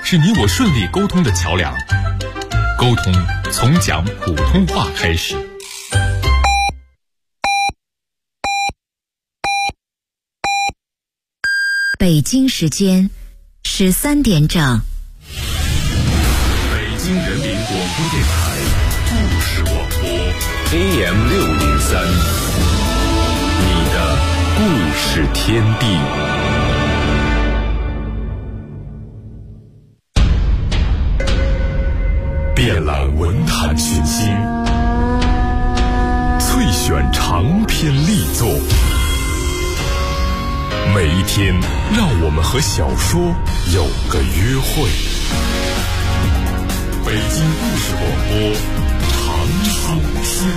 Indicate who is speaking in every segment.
Speaker 1: 是你我顺利沟通的桥梁。沟通从讲普通话开始。
Speaker 2: 北京时间13点整。
Speaker 1: 北京人民广播电台故事广播 AM603，你的故事天地。遍览文坛群星，萃选长篇力作。每一天，让我们和小说有个约会。北京故事广播，长长天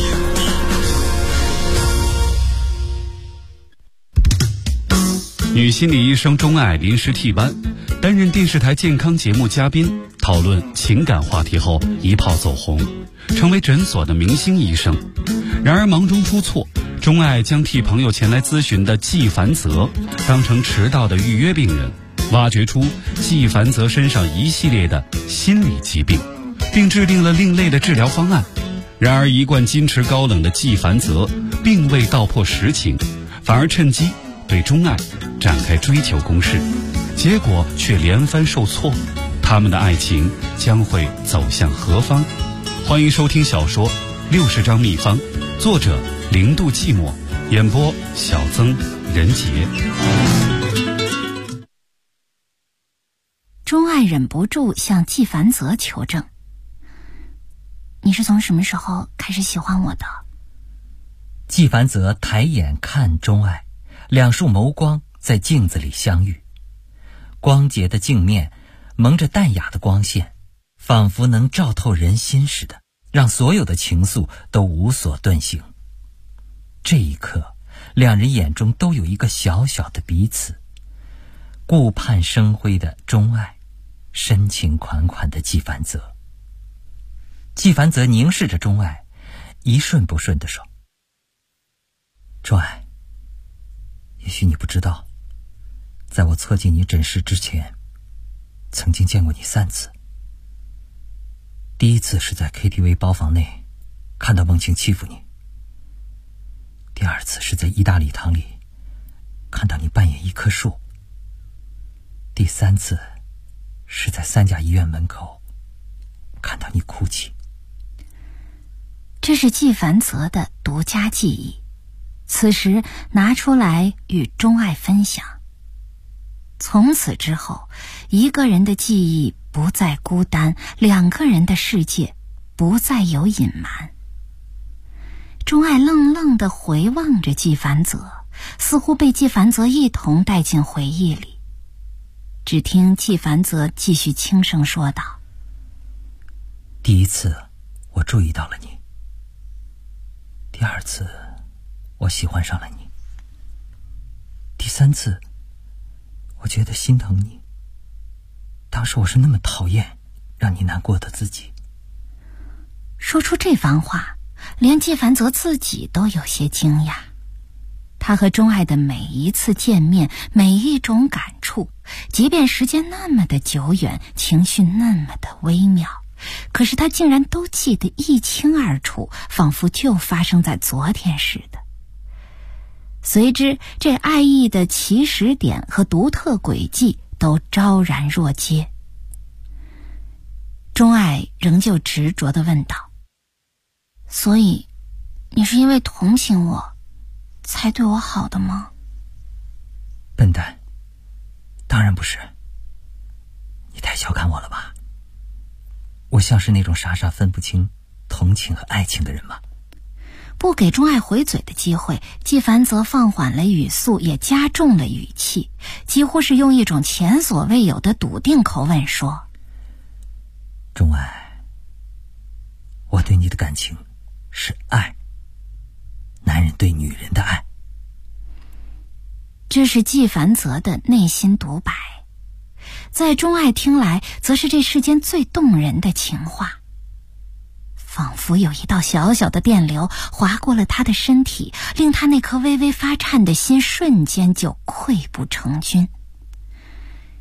Speaker 3: 地。女心理医生钟爱临时替班，担任电视台健康节目嘉宾，讨论情感话题后一炮走红，成为诊所的明星医生。然而忙中出错，钟爱将替朋友前来咨询的季凡泽当成迟到的预约病人，挖掘出季凡泽身上一系列的心理疾病，并制定了另类的治疗方案。然而一贯矜持高冷的季凡泽并未道破实情，反而趁机对钟爱展开追求攻势，结果却连番受挫。他们的爱情将会走向何方？欢迎收听小说《60张秘方》，作者0度寂寞，演播小曾、任杰。
Speaker 4: 钟爱忍不住向季凡泽求证：“你是从什么时候开始喜欢我的？”
Speaker 5: 季凡泽抬眼看钟爱，两束眸光在镜子里相遇，光洁的镜面蒙着淡雅的光线，仿佛能照透人心似的，让所有的情愫都无所遁形。这一刻，两人眼中都有一个小小的彼此，顾盼生辉的钟爱，深情款款的季凡泽。季凡泽凝视着钟爱，一瞬不瞬地说：“钟爱，也许你不知道，在我侧进你诊室之前，曾经见过你3次。第一次是在 KTV 包房内看到梦晴欺负你，第二次是在意大利堂里看到你扮演一棵树，第3次是在3甲医院门口看到你哭泣。”
Speaker 4: 这是季凡泽的独家记忆，此时拿出来与钟爱分享。从此之后，一个人的记忆不再孤单，两个人的世界不再有隐瞒。钟爱愣愣地回望着季凡泽，似乎被季凡泽一同带进回忆里。只听季凡泽继续轻声说道：“
Speaker 5: 第一次我注意到了你，第二次我喜欢上了你，第3次我觉得心疼你，当时我是那么讨厌让你难过的自己。”
Speaker 4: 说出这番话，连季凡泽自己都有些惊讶。他和钟爱的每一次见面，每一种感触，即便时间那么的久远，情绪那么的微妙，可是他竟然都记得一清二楚，仿佛就发生在昨天似的。随之，这爱意的起始点和独特轨迹都昭然若揭。钟爱仍旧执着地问道：“所以，你是因为同情我，才对我好的吗？”“
Speaker 5: 笨蛋，当然不是。你太小看我了吧？我像是那种傻傻分不清同情和爱情的人吗？”
Speaker 4: 不给钟爱回嘴的机会，季凡泽放缓了语速，也加重了语气，几乎是用一种前所未有的笃定口吻说：“
Speaker 5: 钟爱，我对你的感情是爱，男人对女人的爱。”
Speaker 4: 这是季凡泽的内心独白，在钟爱听来，则是这世间最动人的情话。仿佛有一道小小的电流划过了他的身体，令他那颗微微发颤的心瞬间就溃不成军。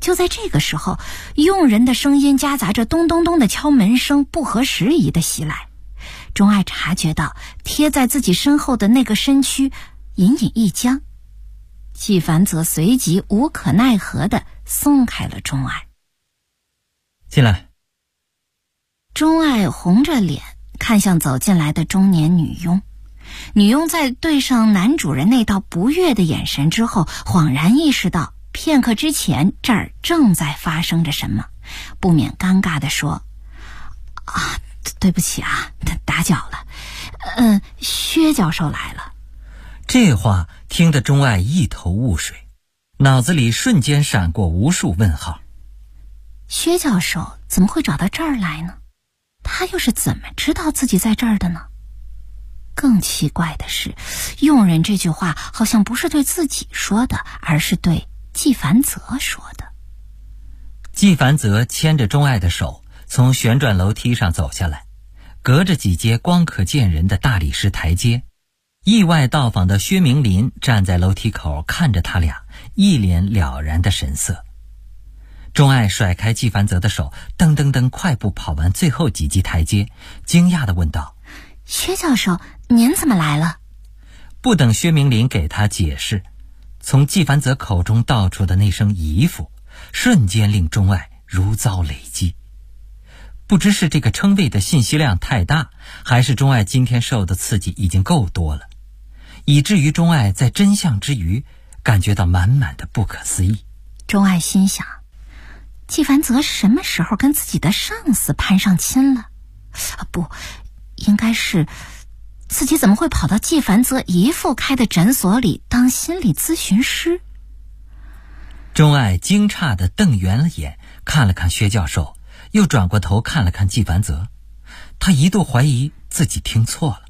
Speaker 4: 就在这个时候，佣人的声音夹杂着咚咚咚的敲门声，不合时宜的袭来。钟爱察觉到贴在自己身后的那个身躯隐隐一僵，纪凡则随即无可奈何地松开了钟爱。
Speaker 5: 进来。
Speaker 4: 钟爱红着脸看向走进来的中年女佣，女佣在对上男主人那道不悦的眼神之后，恍然意识到片刻之前这儿正在发生着什么，不免尴尬地说：“啊，对不起啊，打搅了。薛教授来了。”
Speaker 5: 这话听得钟爱一头雾水，脑子里瞬间闪过无数问号。
Speaker 4: 薛教授怎么会找到这儿来呢？他又是怎么知道自己在这儿的呢？更奇怪的是，佣人这句话好像不是对自己说的，而是对纪凡泽说的。
Speaker 5: 纪凡泽牵着钟爱的手从旋转楼梯上走下来，隔着几阶光可见人的大理石台阶，意外到访的薛明林站在楼梯口看着他俩，一脸了然的神色。钟爱甩开纪凡泽的手，噔噔噔快步跑完最后几级台阶，惊讶地问道：“
Speaker 4: 薛教授，您怎么来了？”
Speaker 5: 不等薛明林给他解释，从纪凡泽口中道出的那声姨父，瞬间令钟爱如遭雷击。不知是这个称谓的信息量太大，还是钟爱今天受的刺激已经够多了，以至于钟爱在真相之余感觉到满满的不可思议。
Speaker 4: 钟爱心想，纪凡泽什么时候跟自己的上司攀上亲了？不，应该是自己怎么会跑到纪凡泽姨父开的诊所里当心理咨询师？
Speaker 5: 钟爱惊诧地瞪圆了眼，看了看薛教授，又转过头看了看纪凡泽，他一度怀疑自己听错了。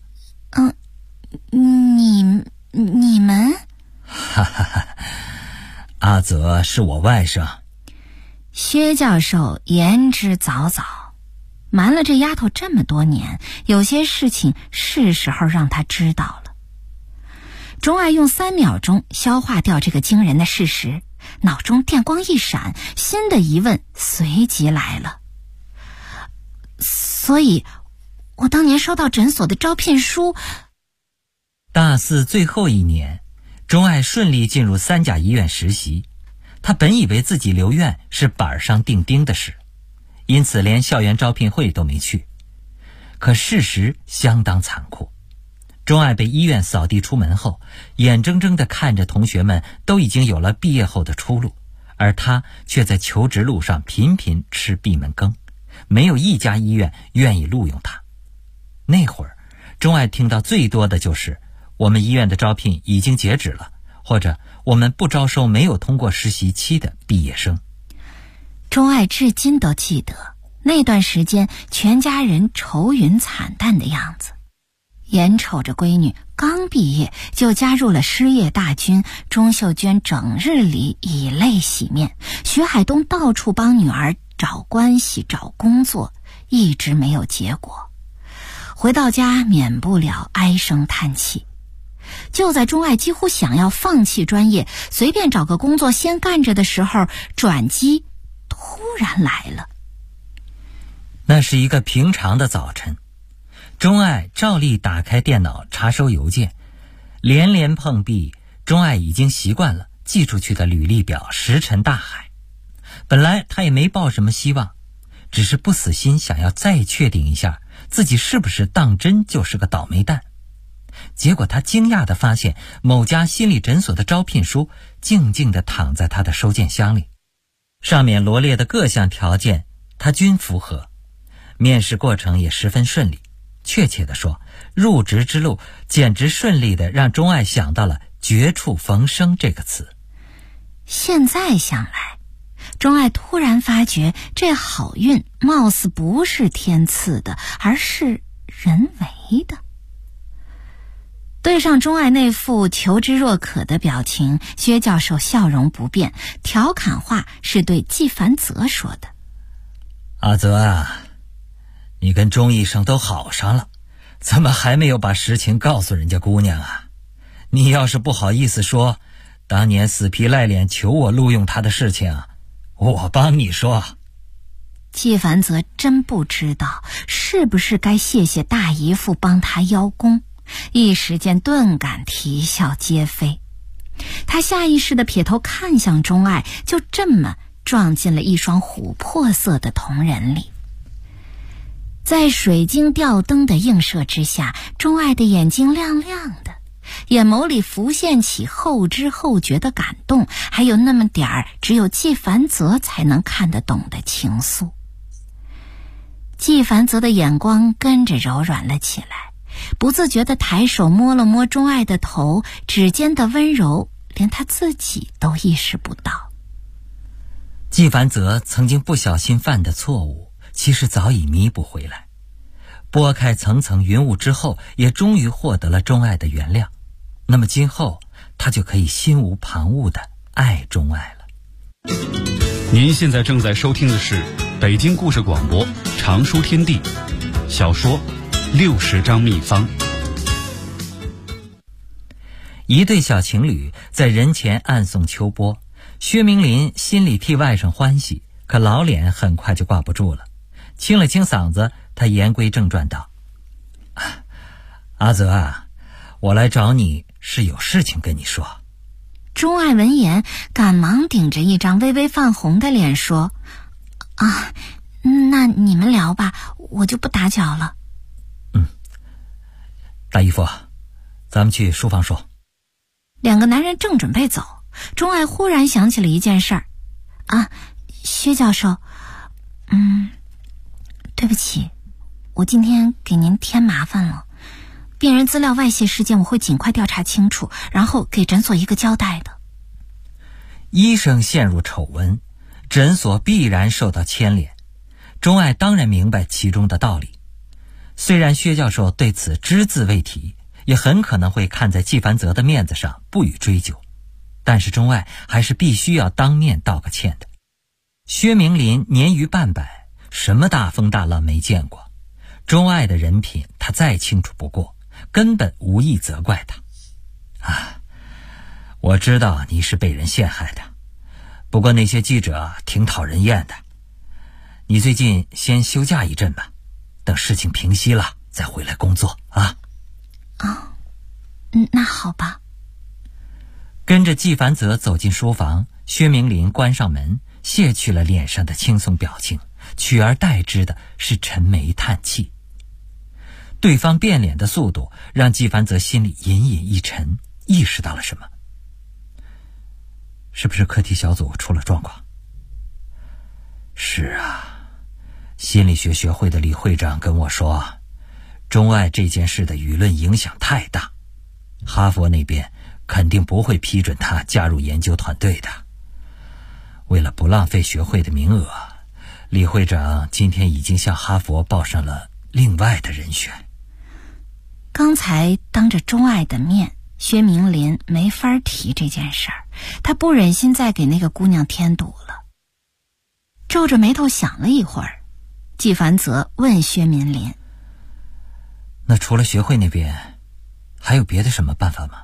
Speaker 4: 你们？
Speaker 5: 哈哈哈，阿泽是我外甥。
Speaker 4: 薛教授言之凿凿，瞒了这丫头这么多年，有些事情是时候让她知道了。钟爱用3秒钟消化掉这个惊人的事实，脑中电光一闪，新的疑问随即来了。所以我当年收到诊所的招聘书。
Speaker 5: 大4最后一年，钟爱顺利进入3甲医院实习。他本以为自己留院是板上钉钉的事，因此连校园招聘会都没去。可事实相当残酷，钟爱被医院扫地出门后，眼睁睁地看着同学们都已经有了毕业后的出路，而他却在求职路上频频吃闭门羹，没有一家医院愿意录用他。那会儿，钟爱听到最多的就是我们医院的招聘已经截止了，或者我们不招收没有通过实习期的毕业生。
Speaker 4: 钟爱至今都记得那段时间全家人愁云惨淡的样子，眼瞅着闺女刚毕业就加入了失业大军，钟秀娟整日里以泪洗面，徐海东到处帮女儿找关系找工作，一直没有结果。回到家免不了唉声叹气。就在钟爱几乎想要放弃专业，随便找个工作先干着的时候，转机突然来了。
Speaker 5: 那是一个平常的早晨，钟爱照例打开电脑查收邮件，连连碰壁，钟爱已经习惯了寄出去的履历表石沉大海。本来他也没抱什么希望，只是不死心想要再确定一下自己是不是当真就是个倒霉蛋。结果他惊讶地发现，某家心理诊所的招聘书静静地躺在他的收件箱里，上面罗列的各项条件他均符合，面试过程也十分顺利。确切地说，入职之路简直顺利地让钟爱想到了绝处逢生这个词。
Speaker 4: 现在想来，钟爱突然发觉这好运貌似不是天赐的，而是人为的。对上钟爱那副求知若渴的表情，薛教授笑容不变，调侃话是对纪凡泽说的：“
Speaker 5: 阿泽啊，你跟钟医生都好上了，怎么还没有把实情告诉人家姑娘啊？你要是不好意思说，当年死皮赖脸求我录用他的事情啊， 我帮你说。
Speaker 4: 纪凡泽真不知道是不是该谢谢大姨夫帮他邀功，一时间顿感啼笑皆非。他下意识地撇头看向钟爱，就这么撞进了一双琥珀色的瞳仁里。在水晶吊灯的映射之下，钟爱的眼睛亮亮的，眼眸里浮现起后知后觉的感动，还有那么点儿只有纪凡泽才能看得懂的情愫。纪凡泽的眼光跟着柔软了起来，不自觉地抬手摸了摸钟爱的头，指尖的温柔连他自己都意识不到。
Speaker 5: 纪凡泽曾经不小心犯的错误，其实早已弥补回来。拨开层层云雾之后，也终于获得了钟爱的原谅。那么今后，他就可以心无旁骛地爱钟爱了。
Speaker 3: 您现在正在收听的是北京故事广播常书天地小说60张秘方。
Speaker 5: 一对小情侣在人前暗送秋波，薛明林心里替外甥欢喜，可老脸很快就挂不住了。清了清嗓子，他言归正传道：阿泽啊，我来找你是有事情跟你说。
Speaker 4: 钟爱闻言赶忙顶着一张微微泛红的脸说：那你们聊吧，我就不打搅了。
Speaker 5: 大姨夫，咱们去书房说。
Speaker 4: 两个男人正准备走，钟爱忽然想起了一件事儿。薛教授，对不起，我今天给您添麻烦了。病人资料外泄事件我会尽快调查清楚，然后给诊所一个交代的。
Speaker 5: 医生陷入丑闻，诊所必然受到牵连。钟爱当然明白其中的道理，虽然薛教授对此只字未提，也很可能会看在纪凡泽的面子上不予追究，但是钟爱还是必须要当面道个歉的。薛明林年逾半百，什么大风大浪没见过，钟爱的人品他再清楚不过，根本无意责怪他。我知道你是被人陷害的，不过那些记者挺讨人厌的，你最近先休假一阵吧，等事情平息了再回来工作啊。
Speaker 4: 那好吧。
Speaker 5: 跟着纪凡泽走进书房，薛明林关上门，卸去了脸上的轻松表情，取而代之的是沉眉叹气。对方变脸的速度让纪凡泽心里隐隐一沉，意识到了什么。是不是课题小组出了状况？是啊，心理学学会的李会长跟我说，钟爱这件事的舆论影响太大，哈佛那边肯定不会批准他加入研究团队的。为了不浪费学会的名额，李会长今天已经向哈佛报上了另外的人选。
Speaker 4: 刚才当着钟爱的面，薛明林没法提这件事儿，他不忍心再给那个姑娘添堵了。皱着眉头想了一会儿，纪凡泽问薛明林：
Speaker 5: 那除了学会那边还有别的什么办法吗？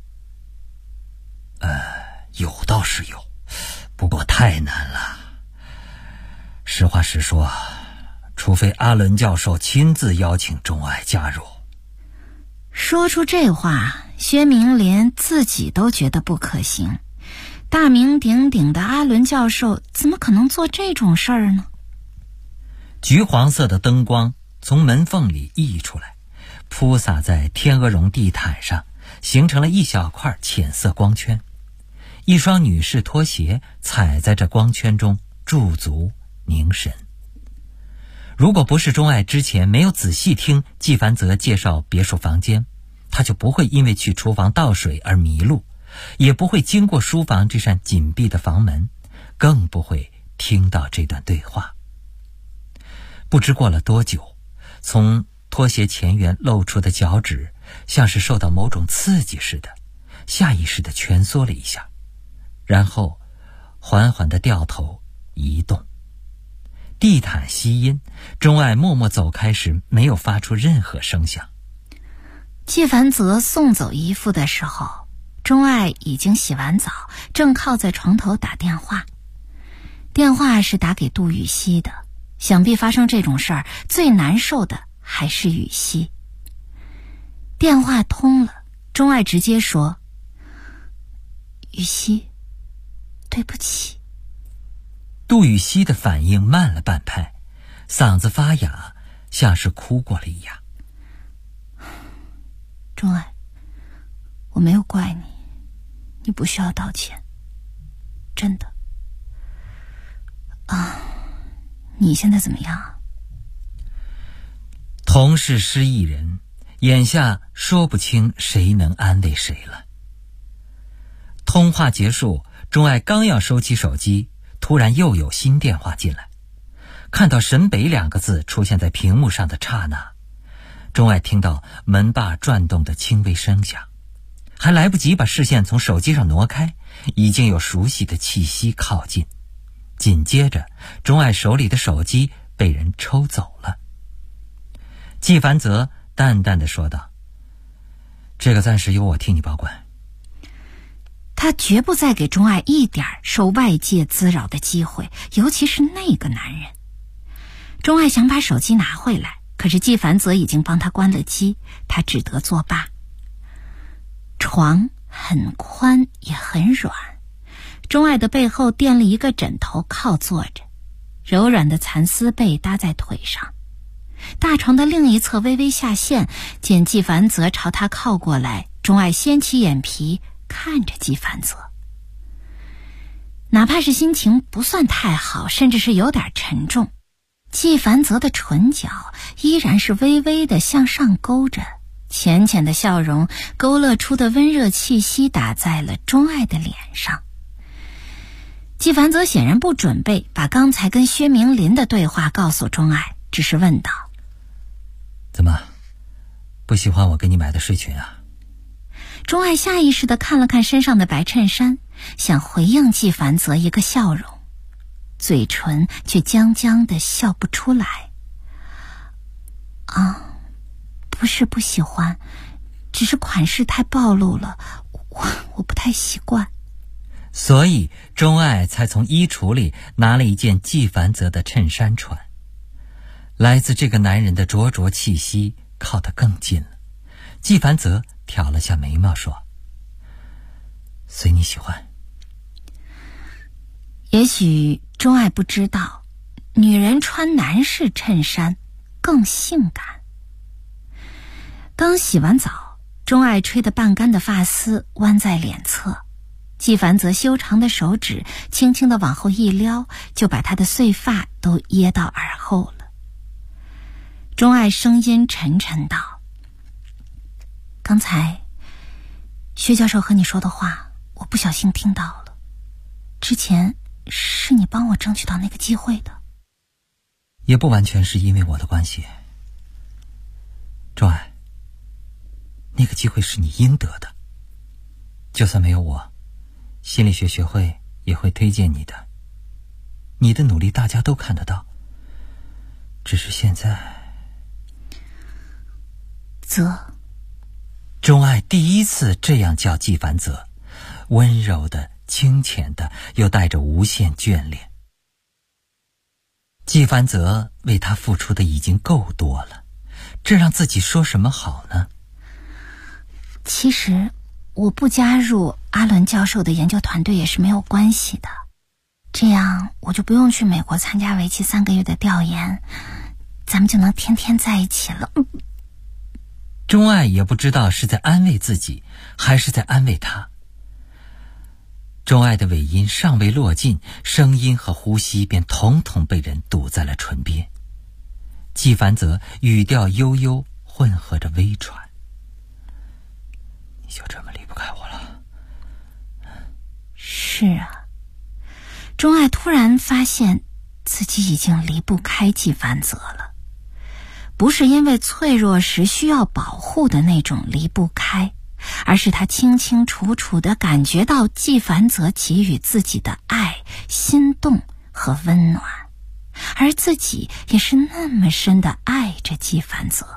Speaker 5: 有倒是有，不过太难了。实话实说，除非阿伦教授亲自邀请钟爱加入。
Speaker 4: 说出这话，薛明林自己都觉得不可行。大名鼎鼎的阿伦教授怎么可能做这种事儿呢？
Speaker 5: 橘黄色的灯光从门缝里溢出来，铺洒在天鹅绒地毯上，形成了一小块浅色光圈。一双女士拖鞋踩在这光圈中驻足凝神。如果不是钟爱之前没有仔细听纪凡泽介绍别墅房间，他就不会因为去厨房倒水而迷路，也不会经过书房这扇紧闭的房门，更不会听到这段对话。不知过了多久，从拖鞋前缘露出的脚趾像是受到某种刺激似的，下意识地蜷缩了一下，然后缓缓地掉头移动。地毯吸音，钟爱默默走开时没有发出任何声响。
Speaker 4: 纪凡泽送走姨父的时候，钟爱已经洗完澡，正靠在床头打电话。 电话是打给杜雨熙的，想必发生这种事儿最难受的还是雨熙。电话通了，钟爱直接说：“雨熙，对不起。”
Speaker 5: 杜雨熙的反应慢了半拍，嗓子发哑，像是哭过了一样。
Speaker 4: 钟爱，我没有怪你，你不需要道歉，真的。你现在怎么样？
Speaker 5: 同是失忆人，眼下说不清谁能安慰谁了。通话结束，钟爱刚要收起手机，突然又有新电话进来。看到沈北2个字出现在屏幕上的刹那，钟爱听到门把转动的轻微声响，还来不及把视线从手机上挪开，已经有熟悉的气息靠近。紧接着，钟爱手里的手机被人抽走了。季凡泽淡淡地说道：“这个暂时由我替你保管。”
Speaker 4: 他绝不再给钟爱一点受外界滋扰的机会，尤其是那个男人。钟爱想把手机拿回来，可是季凡泽已经帮他关了机，他只得作罢。床很宽也很软，钟爱的背后垫了一个枕头靠坐着，柔软的蚕丝被搭在腿上。大床的另一侧微微下陷，见季凡泽朝他靠过来，钟爱掀起眼皮看着季凡泽。哪怕是心情不算太好，甚至是有点沉重，季凡泽的唇角依然是微微的向上勾着，浅浅的笑容勾勒出的温热气息打在了钟爱的脸上。季凡泽显然不准备把刚才跟薛明林的对话告诉钟爱，只是问道：“
Speaker 5: 怎么，不喜欢我给你买的睡裙啊？”
Speaker 4: 钟爱下意识地看了看身上的白衬衫，想回应季凡泽一个笑容，嘴唇却僵僵地笑不出来。不是不喜欢，只是款式太暴露了，我不太习惯。
Speaker 5: 所以钟爱才从衣橱里拿了一件季凡泽的衬衫穿。来自这个男人的灼灼气息靠得更近了。季凡泽挑了下眉毛说：“随你喜欢。”
Speaker 4: 也许钟爱不知道，女人穿男士衬衫更性感。刚洗完澡，钟爱吹得半干的发丝弯在脸侧，季凡泽修长的手指轻轻地往后一撩，就把他的碎发都掖到耳后了。钟爱声音沉沉道：“刚才薛教授和你说的话，我不小心听到了。之前是你帮我争取到那个机会的。”
Speaker 5: 也不完全是因为我的关系。钟爱，那个机会是你应得的。就算没有我，心理学学会也会推荐你的。你的努力大家都看得到。只是现在，钟爱第一次这样叫季凡泽，温柔的、清浅的，又带着无限眷恋。季凡泽为他付出的已经够多了，这让自己说什么好呢？
Speaker 4: 其实我不加入阿伦教授的研究团队也是没有关系的，这样我就不用去美国参加为期3个月的调研，咱们就能天天在一起了。
Speaker 5: 钟爱也不知道是在安慰自己，还是在安慰他。钟爱的尾音尚未落尽，声音和呼吸便统统被人堵在了唇边。季凡泽语调悠悠，混合着微喘：“你就这么离不开我了？”
Speaker 4: 是啊，钟爱突然发现自己已经离不开季凡泽了，不是因为脆弱时需要保护的那种离不开，而是他清清楚楚地感觉到季凡泽给予自己的爱、心动和温暖，而自己也是那么深地爱着季凡泽。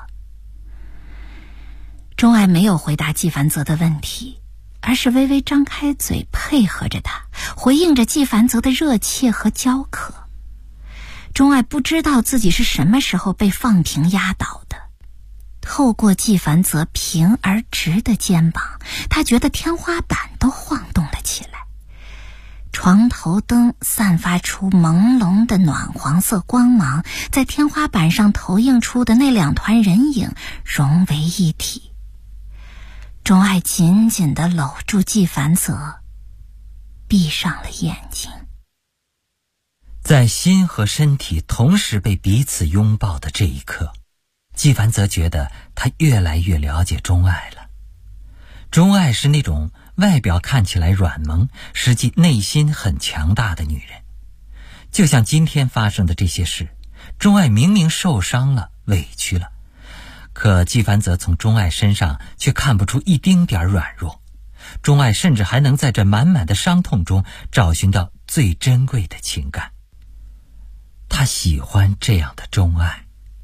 Speaker 4: 钟爱没有回答季凡泽的问题，而是微微张开嘴配合着他， 回应着纪梵泽的热切和焦渴。钟爱不知道自己是什么时候被放平压倒的。透过纪梵泽平而直的肩膀，他觉得天花板都晃动了起来。床头灯散发出朦胧的暖黄色光芒，在天花板上投映出的那2团人影融为一体。钟爱紧紧地搂住纪梵泽，闭上了眼睛。
Speaker 5: 在心和身体同时被彼此拥抱的这一刻，纪梵泽觉得他越来越了解钟爱了。钟爱是那种外表看起来软萌，实际内心很强大的女人。就像今天发生的这些事，钟爱明明受伤了，委屈了，可纪梵泽从钟爱身上却看不出一丁点软弱。钟爱甚至还能在这满满的伤痛中找寻到最珍贵的情感。他喜欢这样的钟爱。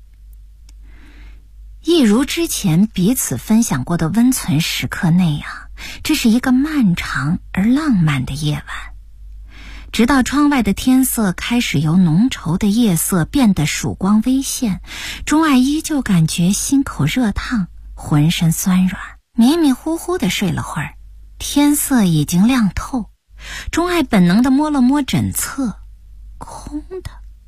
Speaker 4: 一如之前彼此分享过的温存时刻那样，这是一个漫长而浪漫的夜晚。直到窗外的天色开始由浓稠的夜色变得曙光微现，钟爱依旧感觉心口热烫，浑身酸软，迷迷糊糊地睡了会儿。天色已经亮透，钟爱本能地摸了摸枕侧，空的。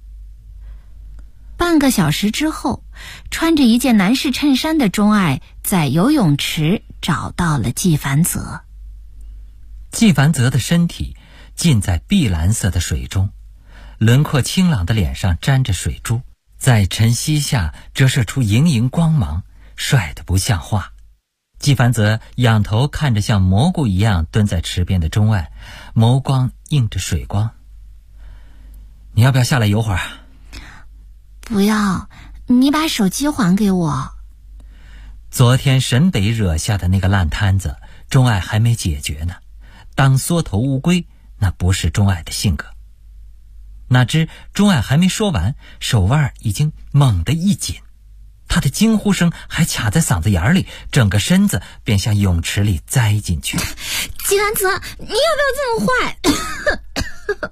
Speaker 4: 半个小时之后，穿着一件男士衬衫的钟爱在游泳池找到了纪梵泽。
Speaker 5: 纪梵泽的身体浸在碧蓝色的水中，轮廓清朗的脸上沾着水珠，在晨曦下折射出莹莹光芒，帅得不像话。纪梵泽仰头看着像蘑菇一样蹲在池边的钟爱，眸光映着水光。你要不要下来游会儿？
Speaker 4: 不要，你把手机还给我。
Speaker 5: 昨天沈北惹下的那个烂摊子，钟爱还没解决呢。当缩头乌龟，那不是钟爱的性格。哪知钟爱还没说完，手腕已经猛地一紧，他的惊呼声还卡在嗓子眼里，整个身子便向泳池里栽进去。
Speaker 4: 纪梵泽，你要不要这么坏？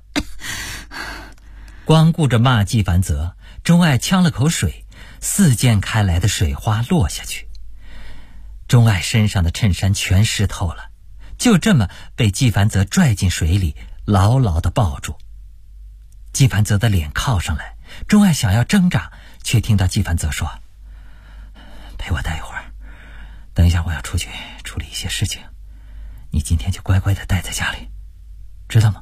Speaker 5: 光顾着骂纪梵泽，钟爱呛了口水，四溅开来的水花落下去。钟爱身上的衬衫全湿透了，就这么被纪梵泽拽进水里，牢牢地抱住。纪梵泽的脸靠上来，钟爱想要挣扎，却听到纪梵泽说：陪我待一会儿，等一下我要出去处理一些事情，你今天就乖乖地待在家里，知道吗？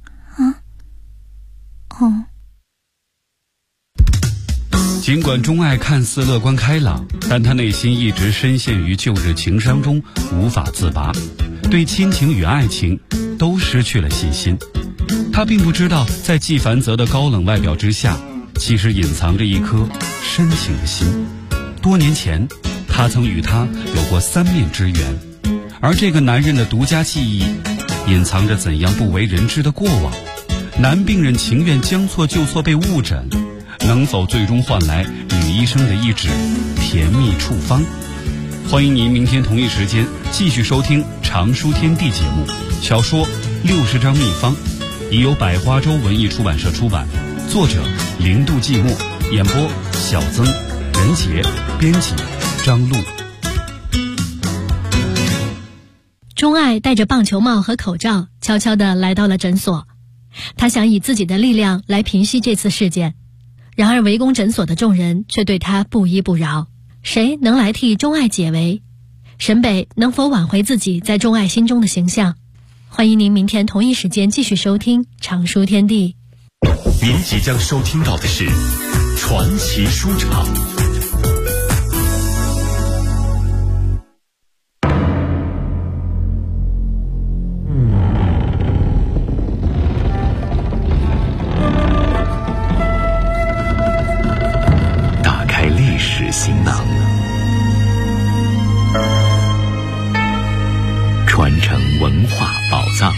Speaker 3: 尽管钟爱看似乐观开朗，但他内心一直深陷于旧日情伤中无法自拔，对亲情与爱情都失去了信心。他并不知道，在纪梵泽的高冷外表之下，其实隐藏着一颗深情的心。多年前，他曾与他有过3面之缘，而这个男人的独家记忆，隐藏着怎样不为人知的过往。男病人情愿将错就错被误诊，能否最终换来女医生的一纸甜蜜处方？欢迎您明天同一时间继续收听常书天地节目，小说60张秘方，已由百花洲文艺出版社出版，作者零度寂寞，演播小曾、任杰，编辑张璐。
Speaker 6: 钟爱戴着棒球帽和口罩，悄悄地来到了诊所。他想以自己的力量来平息这次事件，然而围攻诊所的众人却对他不依不饶。谁能来替钟爱解围？沈北能否挽回自己在钟爱心中的形象？欢迎您明天同一时间继续收听常书天地。
Speaker 1: 您即将收听到的是传奇书场。打开历史行囊，传承文化宝藏。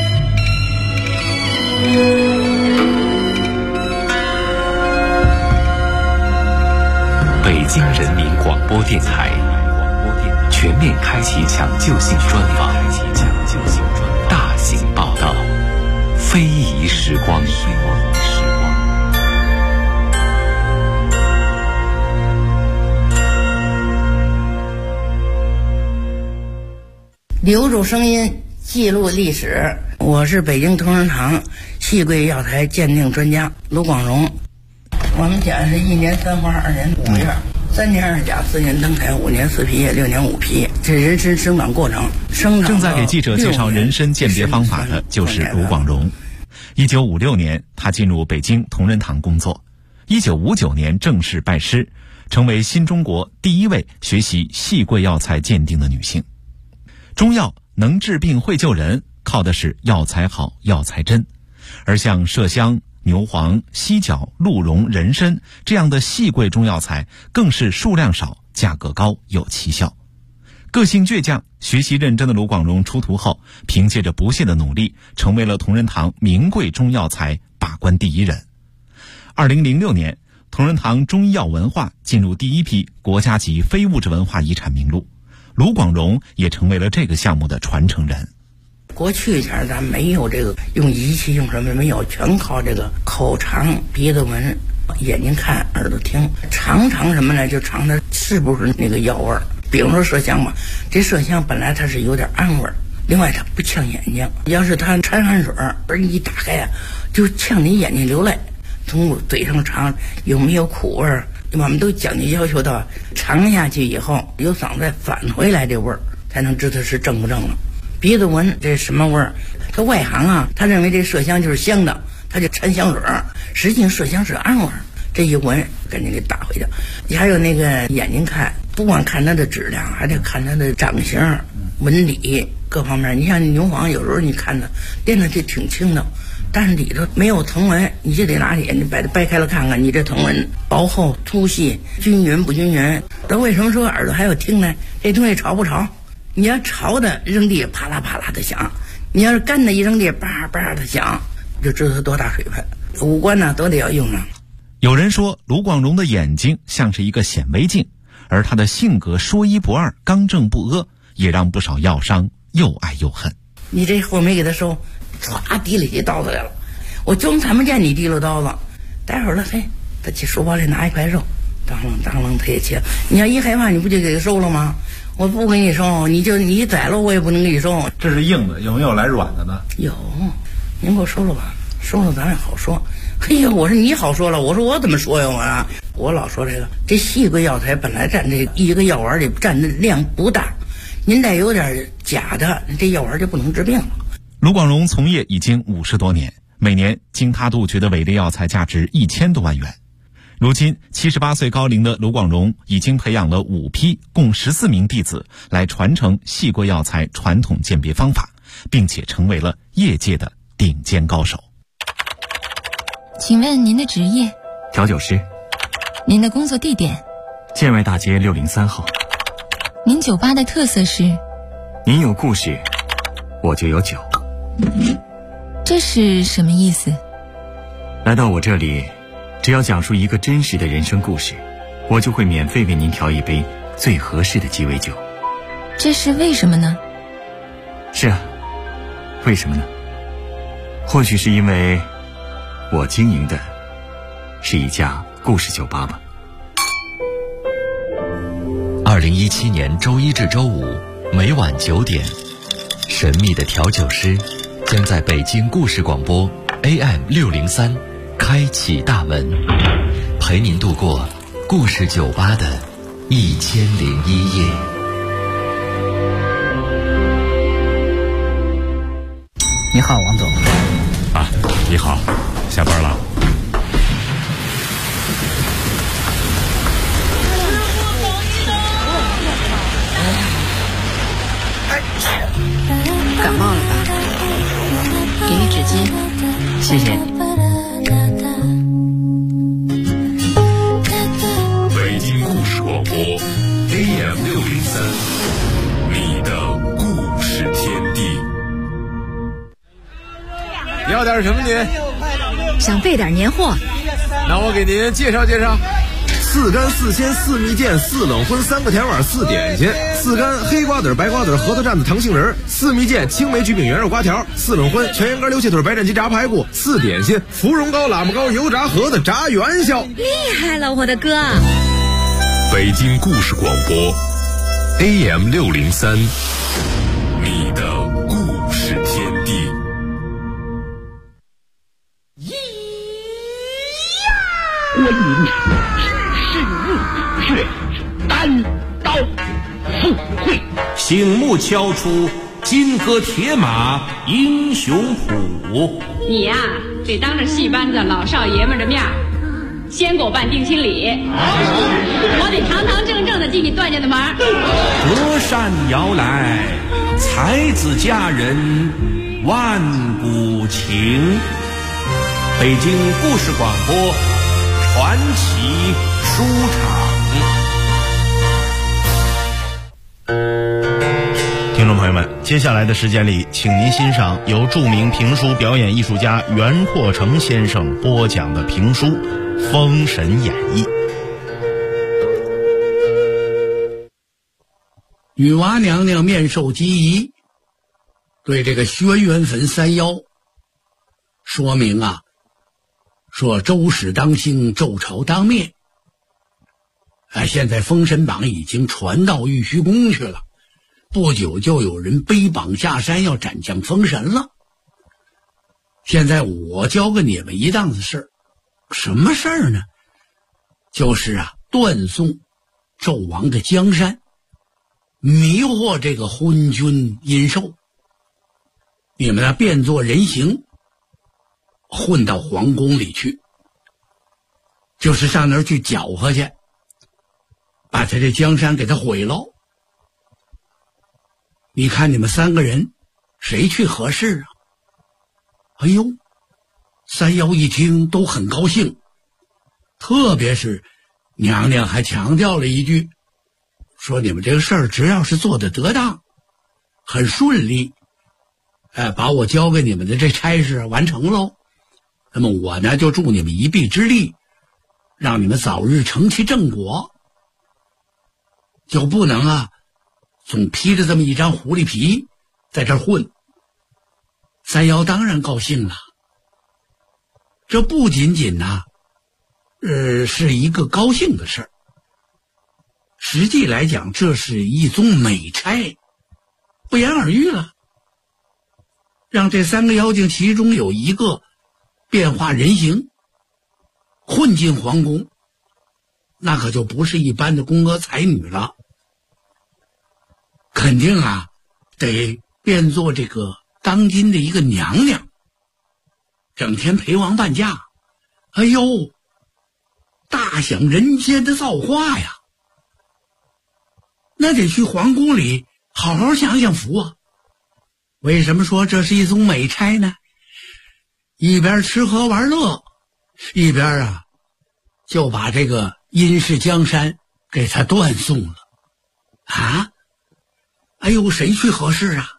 Speaker 1: 北京人民广播电台全面开启抢救性专访，大型报道。 非遗时光。
Speaker 7: 留住声音，记录历史。我是北京同仁堂戏柜药材鉴定专家卢广荣。我们家是1年3花2年5月，3年2甲4年登台5年4皮6年5皮，这人参生长过程。
Speaker 8: 正在给记者介绍人参鉴别方法的就是卢广荣。1956年，他进入北京同仁堂工作。1959年正式拜师，成为新中国第1位学习戏柜药材鉴定的女性。中药能治病会救人，靠的是药材好、药材真。而像麝香、牛黄、犀角、鹿茸、人参这样的细贵中药材，更是数量少、价格高、有奇效。个性倔强、学习认真的卢广荣出徒后，凭借着不懈的努力，成为了同仁堂名贵中药材把关第1人。2006年，同仁堂中医药文化进入第1批国家级非物质文化遗产名录，卢广荣也成为了这个项目的传承人。
Speaker 7: 过去前咱没有这个用仪器用什么没有，全靠这个口尝、鼻子闻、眼睛看、耳朵听，尝什么呢？就尝它是不是那个药味儿。比如说麝香吧，这麝香本来它是有点氨味儿，另外它不呛眼睛，要是它掺汗水而一打开啊，就呛你眼睛流泪。从嘴上尝有没有苦味儿，我们都讲究要求到尝下去以后有嗓子再返回来这味儿，才能知道是正不正了。鼻子闻这什么味儿？他外行啊，他认为这麝香就是香的，他就掺香水，实际上麝香是氨味儿。这一闻赶紧给打回去。还有那个眼睛看，不光看它的质量，还得看它的长形、纹理各方面。你像牛黄，有时候你看它练的就挺轻的，但是里头没有藤纹，你就得拿眼睛把它掰开了看看，你这藤纹薄厚、粗细、均匀不均匀。那为什么说耳朵还有听呢？这东西潮不潮？你要潮的扔地啪啦啪啦的响，你要是干的一扔地叭叭的响，就知道它多大水分。五官呢都得要用上。
Speaker 8: 有人说卢广荣的眼睛像是一个显微镜，而他的性格说一不二、刚正不阿，也让不少药商又爱又恨。
Speaker 7: 你这货没给他收，唰提了起刀子来了，我就看不见你提了刀子，待会儿了，嘿，他去书包里拿一块肉，当啷他也切。你要一害怕，你不就给他收了吗？我不给你收，你宰了我也不能给你收。
Speaker 9: 这是硬的，有没有来软的呢？
Speaker 7: 有，您给我收了吧，收了咱也好说。嘿呀，我说你好说了，我说我怎么说呀我老说这细贵药材本来占这一个药丸里占的量不大，您再有点假的，这药丸就不能治病了。
Speaker 8: 卢广荣从业已经50多年，每年经他杜绝的伪劣药材价值1000多万元。如今78岁高龄的卢广荣已经培养了5批共14名弟子来传承细贵药材传统鉴别方法，并且成为了业界的顶尖高手。
Speaker 10: 请问您的职业？
Speaker 11: 调酒师。
Speaker 10: 您的工作地点？
Speaker 11: 建外大街603号。
Speaker 10: 您酒吧的特色是？
Speaker 11: 您有故事，我就有酒。
Speaker 10: 这是什么意思？
Speaker 11: 来到我这里，只要讲述一个真实的人生故事，我就会免费为您调一杯最合适的鸡尾酒。
Speaker 10: 这是为什么呢？
Speaker 11: 是啊，为什么呢？或许是因为我经营的是一家故事酒吧吧。
Speaker 1: 2017年周一至周五每晚9点，神秘的调酒师将在北京故事广播 AM603开启大门，陪您度过故事酒吧的1001夜。
Speaker 12: 你好，王总。
Speaker 9: 啊，你好，下班了。
Speaker 12: 感冒了吧？给你纸巾，谢谢你。
Speaker 1: 北京故事广播 AM603，你的故事天地。
Speaker 9: 要点什么您？
Speaker 2: 想备点年货。
Speaker 9: 那我给您介绍介绍。
Speaker 13: 4干4鲜4蜜饯4冷荤3个甜碗4点心，4干黑瓜子白瓜子核桃蘸子糖杏仁，4蜜饯青梅橘饼圆肉瓜条，4冷荤全羊肝溜蟹腿白斩鸡炸排骨，4点心芙蓉糕喇嘛糕油炸盒子炸元宵。
Speaker 14: 厉害了，我的哥！
Speaker 1: 北京故事广播 AM603，你的故事天地。
Speaker 15: 观音知世入血，单刀赴会，
Speaker 16: 醒目敲出金戈铁马英雄谱。
Speaker 17: 你呀，得当着戏班子老少爷们的面先给我办定亲礼，我得堂堂正正的进你段家的门。
Speaker 16: 隔山摇来，才子佳人万古情。北京故事广播传奇书场。
Speaker 18: 听众朋友们，接下来的时间里，请您欣赏由著名评书表演艺术家袁阔成先生播讲的评书《封神演义》。
Speaker 19: 女娲娘娘面授机宜，对这个轩辕坟三妖说明啊，说周史当兴，周朝当灭。现在封神榜已经传到玉虚宫去了，不久就有人背榜下山要斩将封神了。现在我教给你们一档子事儿，什么事儿呢？就是啊，断送纣王的江山，迷惑这个昏君殷寿。你们呢，变作人形，混到皇宫里去，就是上那儿去搅和去，把他这江山给他毁了。你看你们三个人谁去合适啊？哎呦，三妖一听都很高兴，特别是娘娘还强调了一句，说你们这个事儿只要是做得得当，很顺利，把我交给你们的这差事完成喽。那么我呢，就助你们一臂之力，让你们早日成其正果，就不能啊总披着这么一张狐狸皮在这儿混。三妖当然高兴了，这不仅仅呢是一个高兴的事儿，实际来讲这是一宗美差，不言而喻了。让这三个妖精其中有一个变化人形混进皇宫，那可就不是一般的宫娥才女了，肯定啊得变作这个当今的一个娘娘，整天陪王伴驾。哎呦，大享人间的造化呀！那得去皇宫里好好享享福啊。为什么说这是一宗美差呢？一边吃喝玩乐，一边啊就把这个殷氏江山给他断送了啊！哎呦，谁去合适啊？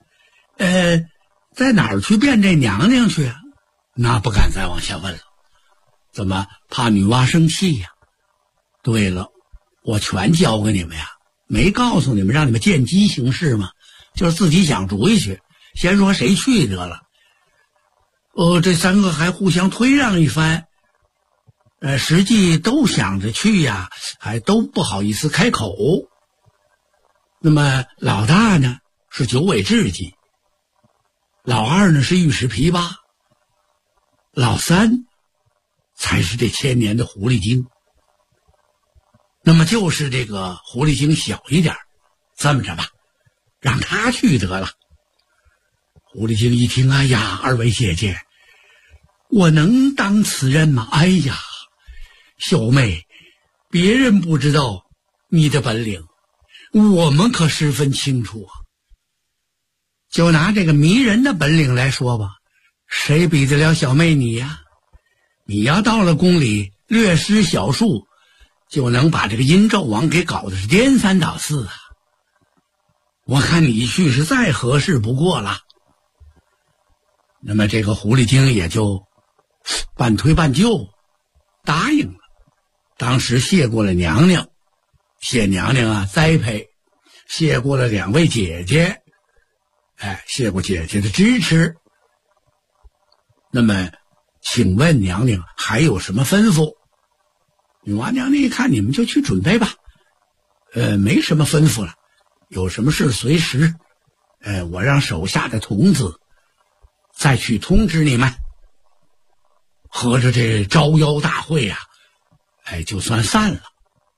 Speaker 19: 在哪儿去变这娘娘去啊？那不敢再往下问了，怎么怕女娲生气呀？对了，我全教给你们呀，没告诉你们让你们见机行事吗？就是自己想主意去，先说谁去得了。这三个还互相推让一番，实际都想着去呀，还都不好意思开口。那么老大呢是九尾雉鸡，老二呢是玉石琵琶，老三才是这千年的狐狸精。那么就是这个狐狸精小一点，这么着吧，让他去得了。狐狸精一听，哎呀，二位姐姐，我能当此任吗？哎呀，小妹，别人不知道你的本领，我们可十分清楚啊。就拿这个迷人的本领来说吧，谁比得了小妹你呀？你要到了宫里略施小术，就能把这个殷纣王给搞得是颠三倒四啊！我看你去是再合适不过了。那么这个狐狸精也就半推半就答应了。 当时谢过了娘娘，谢娘娘啊栽培，谢过了2位姐姐，谢过姐姐的支持。那么请问娘娘还有什么吩咐？女娲娘娘一看，你们就去准备吧，没什么吩咐了，有什么事随时我让手下的童子再去通知你们。合着这招妖大会啊就算散了。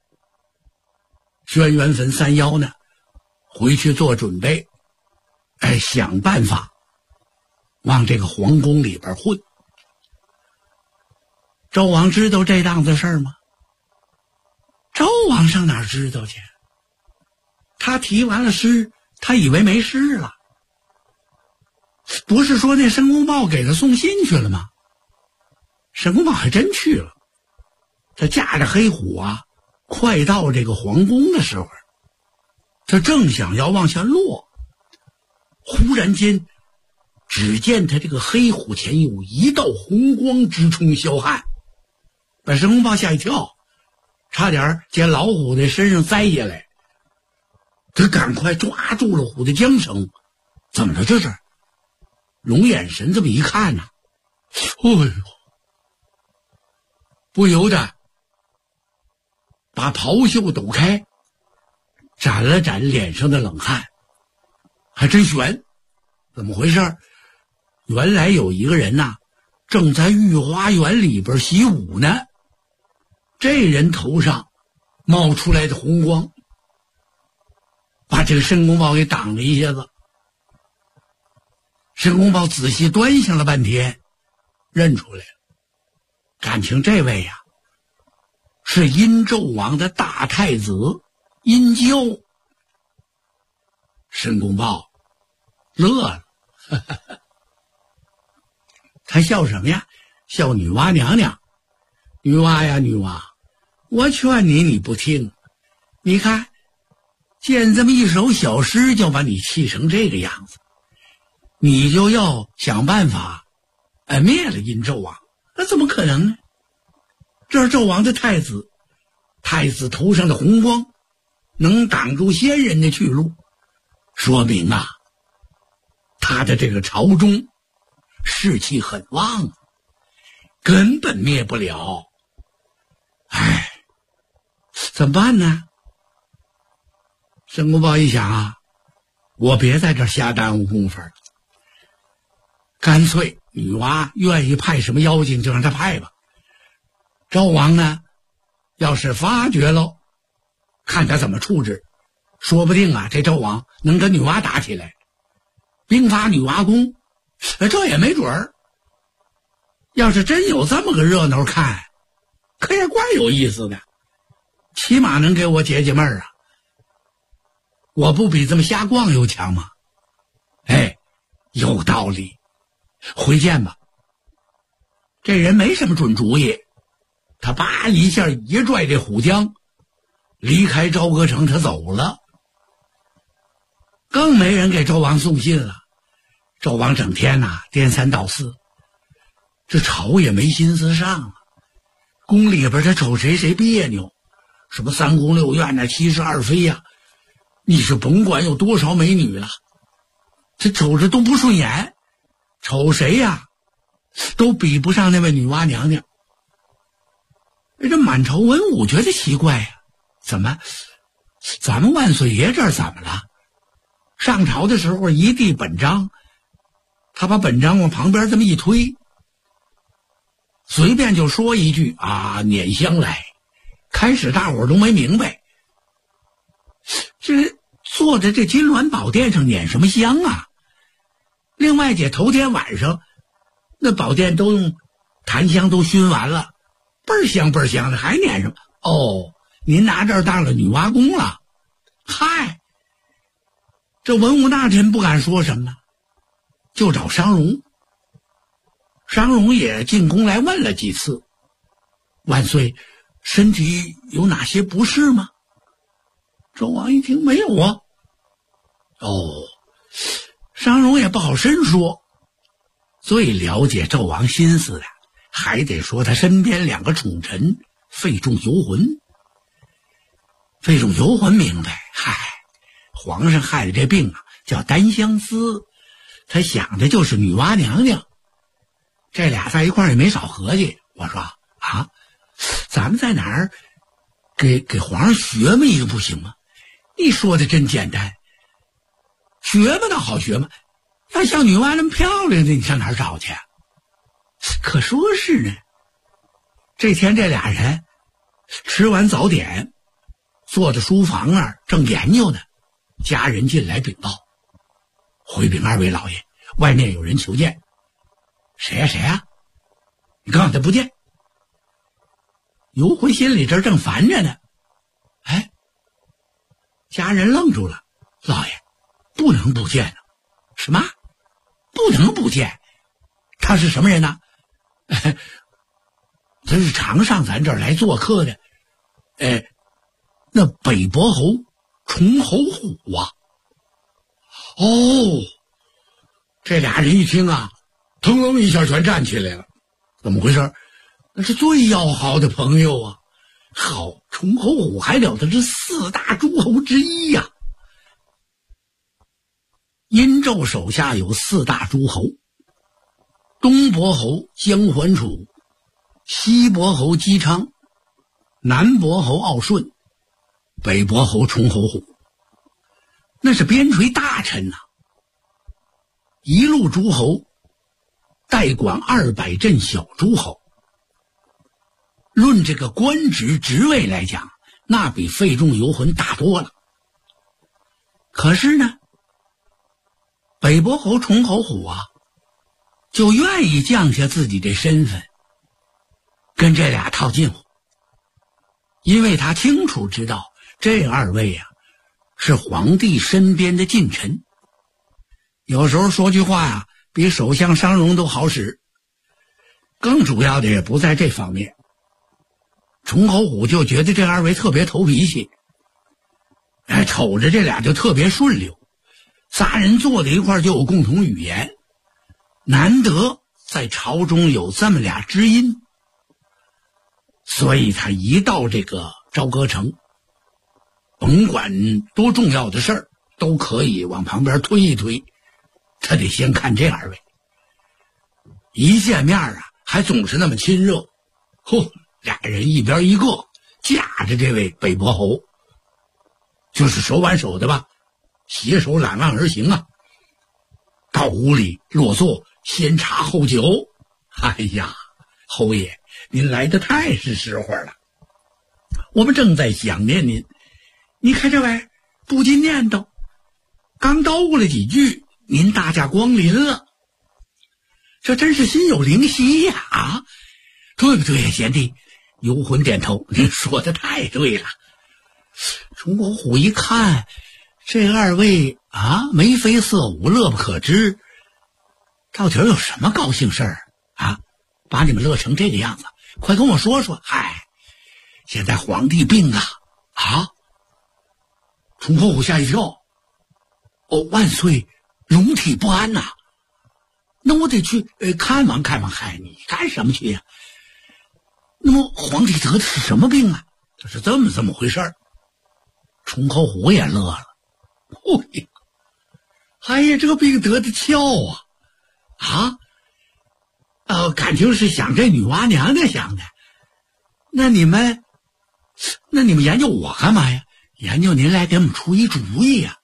Speaker 19: 轩辕坟3妖呢回去做准备，想办法往这个皇宫里边混。纣王知道这档子事儿吗？纣王上哪儿知道去？他提完了诗，他以为没事了。不是说那申公豹给他送信去了吗？申公豹还真去了。他驾着黑虎啊，快到这个皇宫的时候，他正想要往下落，忽然间只见他这个黑虎前有一道红光直冲霄汉，把申公豹吓一跳，差点将老虎的身上栽下来。他赶快抓住了虎的缰绳。怎么着这是？龙眼神这么一看呢，不由得把袍袖抖开，展了展脸上的冷汗，还真悬。怎么回事？原来有一个人呐，正在御花园里边习武呢。这人头上冒出来的红光，把这个申公豹给挡了一下子。申公豹仔细端详了半天，认出来了，感情这位呀是殷纣王的大太子殷郊。申公豹乐了，他笑什么呀？笑女娲娘娘。女娲呀女娲，我劝你你不听，你看见这么一首小诗就把你气成这个样子，你就要想办法灭了殷纣王。那怎么可能呢？这是纣王的太子，太子头上的红光能挡住先人的去路，说明啊他的这个朝中士气很旺，根本灭不了。怎么办呢？申公豹一想啊，我别在这瞎耽误功夫了，干脆女娲愿意派什么妖精就让他派吧。纣王呢要是发觉了，看他怎么处置，说不定啊这纣王能跟女娲打起来，兵发女娲宫，这也没准儿。要是真有这么个热闹看，可也怪有意思的，起码能给我解解闷儿啊。我不比这么瞎逛悠强吗？有道理，回见吧。这人没什么准主意，他叭一下一拽这虎将，离开朝歌城，他走了。更没人给纣王送信了。纣王整天颠三倒四，这朝也没心思上了。宫里边他瞅谁别扭，什么3宫6院72妃呀，你是甭管有多少美女了，这瞅着都不顺眼，瞅谁呀都比不上那位女娲娘娘。这满朝文武觉得奇怪呀，怎么咱们万岁爷这儿怎么了？上朝的时候一递本章，他把本章往旁边这么一推，随便就说一句捻香来。开始大伙儿都没明白，这坐在这金銮宝殿上捻什么香啊？另外头天晚上那宝殿都用檀香都熏完了，倍儿香倍儿香的，还捻什么？您拿这儿当了女娲宫了。嗨，这文武大臣不敢说什么，就找商容。商容也进宫来问了几次，万岁身体有哪些不适吗？纣王一听没有啊。商容也不好深说，最了解纣王心思的还得说他身边2个宠臣费仲游魂。费仲游魂明白，皇上害的这病啊叫单相思，他想的就是女娲娘娘。这俩在一块儿也没少合计。我说啊，咱们在哪儿给皇上学嘛一个不行吗？你说的真简单，学嘛倒好学嘛，要像女娲那么漂亮的，你上哪儿找去？可说是呢。这天这俩人吃完早点，坐在书房那儿正研究呢，家人进来禀报，回禀二位老爷，外面有人求见。谁呀？你刚才不见。游魂心里这正烦着呢，家人愣住了。老爷，不能不见呢。什么？不能不见？他是什么人呢？他是常上咱这儿来做客的，那北伯侯崇侯虎啊。这俩人一听啊，腾楞一下全站起来了。怎么回事？那是最要好的朋友啊！好，崇侯虎还了得是4大诸侯之一呀。殷纣手下有4大诸侯：东伯侯姜桓楚，西伯侯姬昌，南伯侯敖顺，北伯侯崇侯虎。那是边陲大臣呐。一路诸侯代管200镇小诸侯。论这个官职职位来讲，那比费仲游魂大多了。可是呢，北伯侯崇侯虎啊，就愿意降下自己的身份，跟这俩套近乎，因为他清楚知道这2位啊是皇帝身边的近臣，有时候说句话呀，比首相商容都好使。更主要的也不在这方面，崇侯虎就觉得这2位特别投脾气，瞅着这俩就特别顺溜，3人坐在一块就有共同语言，难得在朝中有这么俩知音。所以他一到这个朝歌城，甭管多重要的事儿都可以往旁边推一推，他得先看这2位。一见面啊还总是那么亲热，俩人一边一个架着这位北伯侯，就是手挽手的吧，携手揽腕而行啊。到屋里落座，先茶后酒。哎呀，侯爷您来得太是时候了，我们正在想念您。你看这位不禁念叨，刚叨咕了几句，您大驾光临了，这真是心有灵犀呀！对不对呀，贤弟？游魂点头，您说的太对了。崇侯虎一看这2位啊，眉飞色舞，乐不可支，到底有什么高兴事儿啊？把你们乐成这个样子，快跟我说说。现在皇帝病了啊！崇侯虎吓一跳，万岁，龙体不安呐。那我得去看望看望。你干什么去呀？那么皇帝得的是什么病啊？就是这么回事儿。崇侯虎也乐了。这个病得的巧啊！感情是想这女娲娘娘想的。那你们研究我干嘛呀？研究您来给我们出一主意呀。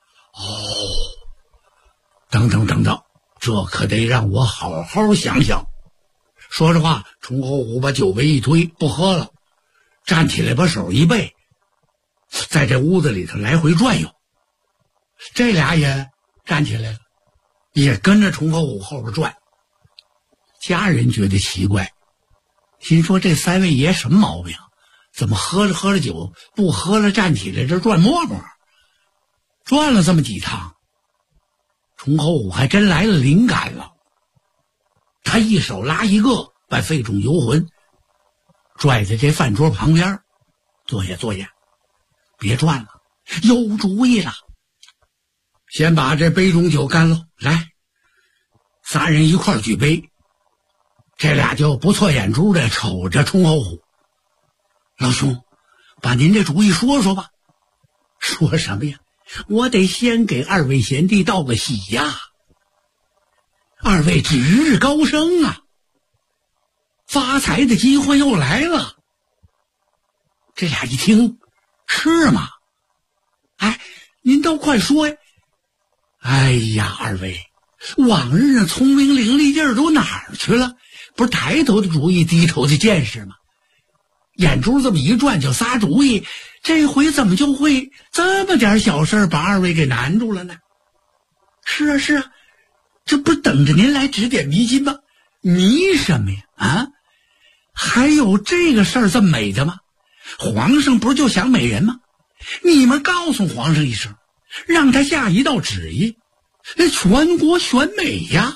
Speaker 19: 等，这可得让我好好想想。说实话，崇侯虎把酒杯一推，不喝了，站起来把手一背，在这屋子里头来回转悠。这俩也站起来了，也跟着崇侯虎后边转。家人觉得奇怪，心说这3位爷什么毛病？怎么喝了酒，不喝了站起来这转磨磨？转了这么几趟，崇侯虎还真来了灵感了。他一手拉一个，把费仲游魂拽在这饭桌旁边，坐下，别转了，有主意了。先把这杯中酒干了，来，3人一块举杯。这俩就不错眼珠的瞅着崇侯虎， 老兄，把您这主意说说吧。说什么呀？我得先给二位贤弟道个喜呀。二位指日高升啊，发财的机会又来了。这俩一听，是吗？哎，您都快说呀！哎呀，二位，往日那聪明伶俐劲儿都哪儿去了？不是抬头的主意，低头的见识吗？眼珠这么一转就仨主意，这回怎么就会这么点小事把二位给难住了呢？是啊是啊，这不是等着您来指点迷津吗？迷什么呀？啊，还有这个事儿这么美的吗？皇上不是就想美人吗？你们告诉皇上一声，让他下一道旨意，全国选美呀。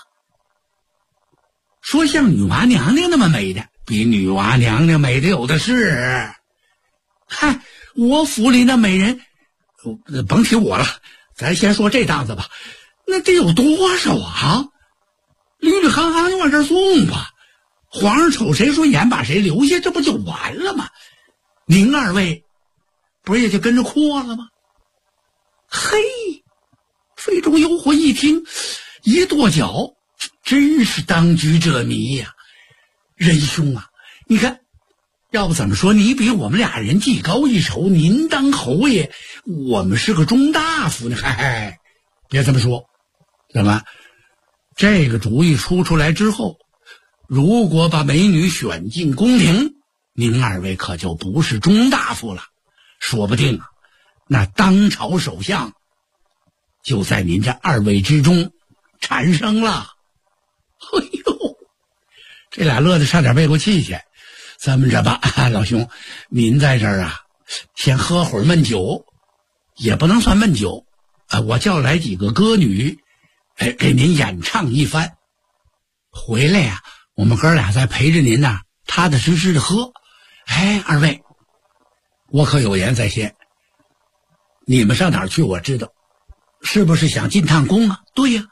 Speaker 19: 说像女娲娘娘那么美的，比女娲娘娘美的有的是。嗨，我府里那美人，甭提我了，咱先说这档子吧，那得有多少啊？绿绿行行就往这送吧，皇上瞅谁顺眼把谁留下，这不就完了吗？您二位不是也就跟着扩了吗？嘿，费仲幽魂一听，一跺脚，真是当局者迷呀！仁兄啊，你看，要不怎么说你比我们俩人技高一筹，您当侯爷，我们是个中大夫呢？嗨，别这么说，怎么？这个主意出来之后，如果把美女选进宫廷，您二位可就不是中大夫了，说不定啊，那当朝首相就在您这二位之中产生了。哎呦，这俩乐得差点背过气去。这么着吧，老兄，您在这儿啊，先喝会儿闷酒，也不能算闷酒，我叫来几个歌女，给您演唱一番。回来呀，我们哥俩再陪着您呐，踏踏实实的喝。哎，二位，我可有言在先，你们上哪儿去我知道，是不是想进趟宫啊？对呀，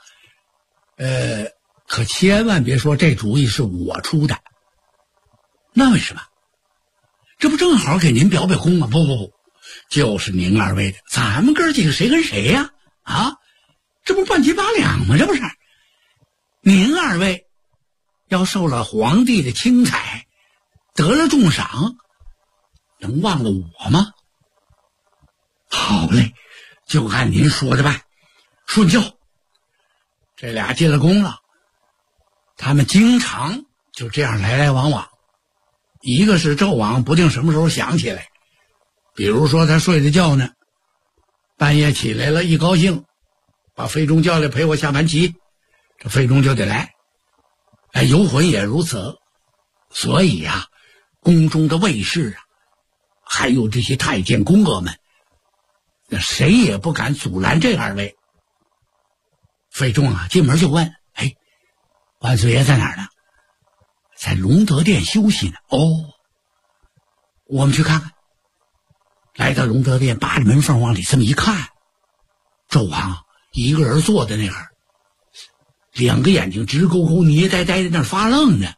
Speaker 19: 可千万别说这主意是我出的。那为什么？这不正好给您表表功吗？不，就是您二位的，咱们哥几个谁跟谁呀？啊，这不半斤八两吗？这不是？您二位要受了皇帝的青采，得了重赏，能忘了我吗？好嘞，就按您说的办，顺就。这俩进了宫了，他们经常就这样来来往往。一个是纣王不定什么时候想起来，比如说他睡着觉呢，半夜起来了，一高兴，把费仲叫来陪我下盘棋，这费仲就得来。游魂也如此。所以啊，宫中的卫士啊，还有这些太监宫娥们，那谁也不敢阻拦这二位。费仲啊，进门就问：万岁爷在哪儿呢？在隆德殿休息呢。哦，我们去看看。来到隆德殿，扒着门缝往里这么一看，纣王一个人坐在那儿，两个眼睛直勾勾捏呆呆在那儿发愣呢。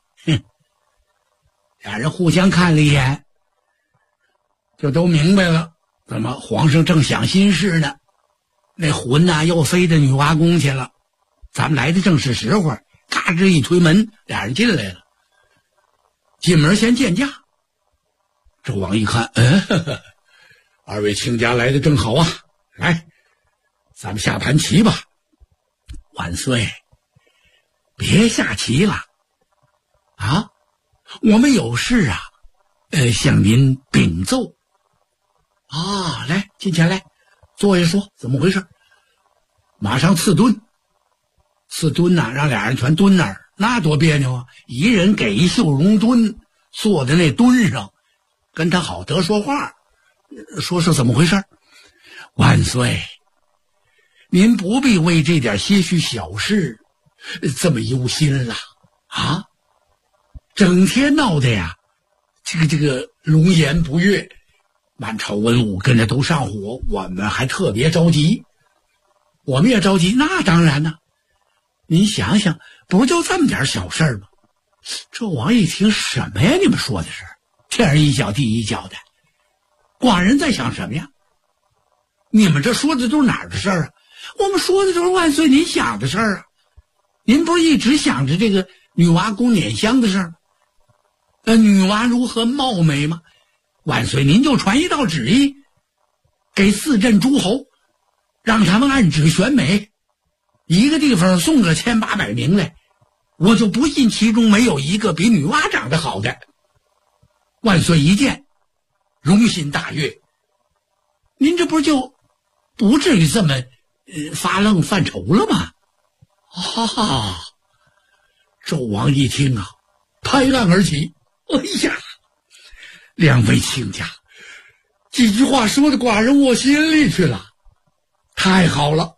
Speaker 19: 俩人互相看了一眼，就都明白了，怎么皇上正想心事呢，那魂呐又飞到女娲宫去了。咱们来的正是时候，咔吱一推门，俩人进来了。进门先见驾，纣王一看，二位亲家来的正好啊，来，咱们下盘棋吧。万岁，别下棋了啊，我们有事啊，向您禀奏。啊，来，进前来，坐下说，怎么回事？马上赐蹲。赐蹲呐，让俩人全蹲那儿，那多别扭啊！一人给一绣绒墩，坐在那墩上，跟他好得说话。说是怎么回事？万岁，您不必为这点些许小事这么忧心了啊！整天闹的呀，这个龙颜不悦，满朝文武跟着都上火，我们还特别着急。我们也着急，那当然呢。您想想，不就这么点小事吗？纣王一听，什么呀？你们说的是天一脚地一脚的。寡人在想什么呀？你们这说的都是哪儿的事儿啊？我们说的都是万岁您想的事儿啊。您不是一直想着这个女娲宫撵香的事儿？女娲如何貌美吗？万岁您就传一道旨意，给4镇诸侯，让他们按旨选美，一个地方送个1800名来，我就不信其中没有一个比女娲长得好的。万岁一见，荣心大悦。您这不就不至于这么发愣犯愁了吗？纣王一听啊，拍案而起。哎呀，两位亲家，几句话说的寡人我心里去了，太好了。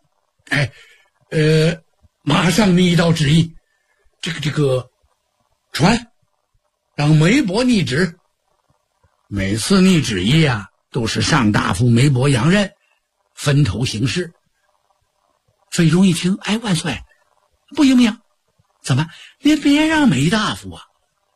Speaker 19: 马上拟一道旨意，这个传，让梅伯拟旨。每次拟旨意啊，都是上大夫梅伯杨任分头行事。费忠一听，万岁，不行不行，怎么您别让梅大夫啊？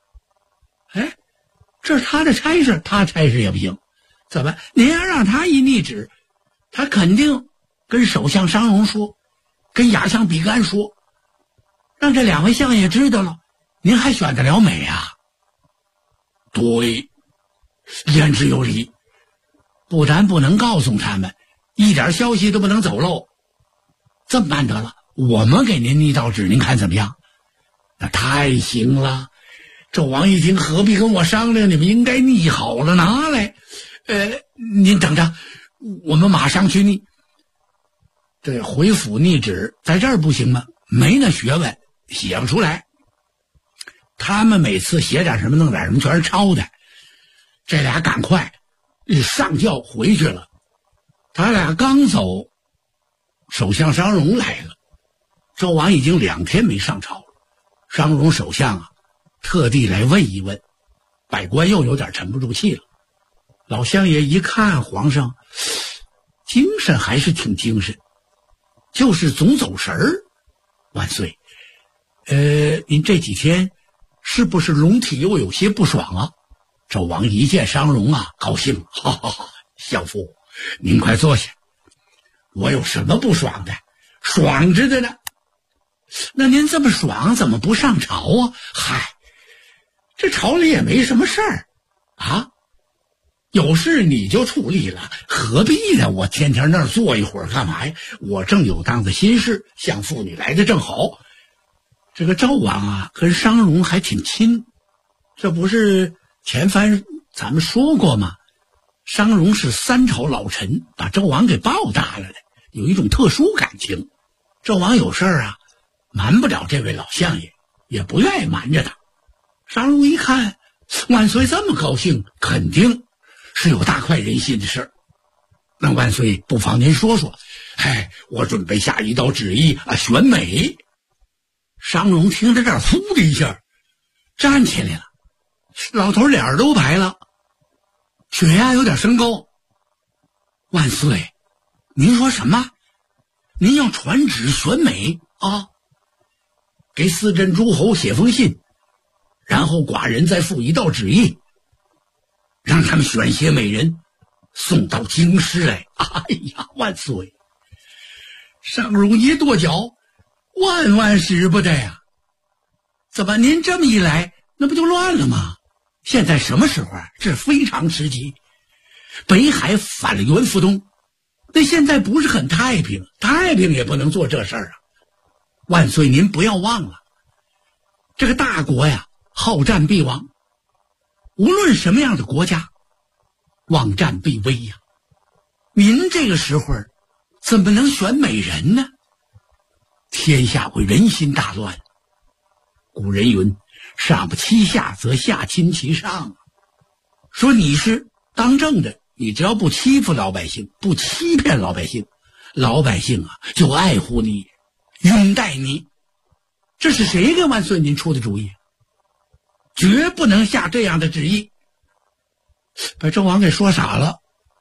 Speaker 19: 这是他的差事，他差事也不行。怎么您要让他一拟旨，他肯定跟首相商容说，跟亚相比干说，让这2位相爷知道了，您还选得了美啊？对，言之有理。不但不能告诉他们，一点消息都不能走漏。这么办得了，我们给您拟道旨，您看怎么样？那太行了。纣王一听，何必跟我商量？你们应该拟好了拿来。您等着，我们马上去拟。这回府拟旨在这儿不行吗？没那学问，写不出来。他们每次写点什么弄点什么全是抄的。这俩赶快上轿回去了。他俩刚走，首相商容来了。纣王已经2天没上朝了，商容首相啊特地来问一问，百官又有点沉不住气了。老乡爷一看皇上精神还是挺精神，就是总走神儿。万岁，您这几天是不是龙体又有些不爽啊？纣王一见商容啊，高兴，相父，您快坐下。我有什么不爽的？爽着的呢。那您这么爽，怎么不上朝啊？这朝里也没什么事儿啊，有事你就处理了，何必呢？我天天那儿坐一会儿干嘛呀？我正有当的心事，相父你来的正好。这个纣王啊，跟商容还挺亲，这不是前番咱们说过吗？商容是3朝老臣，把纣王给抱大了的，有一种特殊感情。纣王有事儿啊，瞒不了这位老相爷，也不愿意瞒着他。商容一看万岁这么高兴，肯定是有大快人心的事儿。那万岁不妨您说说，我准备下一道旨意啊，选美。商容听到这儿，呼的一下站起来了，老头脸都白了，血压有点升高。万岁，您说什么？您要传旨选美啊？给4镇诸侯写封信，然后寡人再附一道旨意，让他们选些美人送到京师来。万岁！商容一跺脚，万使不得呀！怎么您这么一来，那不就乱了吗？现在什么时候啊？这非常时期，北海反了袁福东，那现在不是很太平，太平也不能做这事儿啊！万岁您不要忘了，这个大国呀，好战必亡，无论什么样的国家，忘战必危呀。您这个时候怎么能选美人呢？天下会人心大乱。古人云，上不欺下，则下亲其上。说你是当政的，你只要不欺负老百姓，不欺骗老百姓，老百姓啊就爱护你，拥戴你。这是谁给万岁您出的主意？绝不能下这样的旨意。把纣王给说傻了。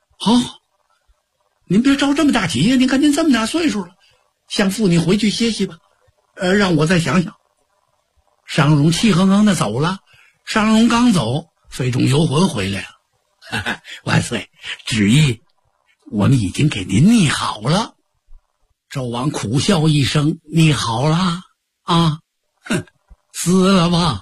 Speaker 19: 您别着这么大急呀，您看您这么大岁数了，相父你回去歇息吧，让我再想想。商容气哼哼的走了。商容刚走， 非中游魂回来了。万岁，旨意我们已经给您拟好了。纣王苦笑一声，拟好了啊？哼，死了吧。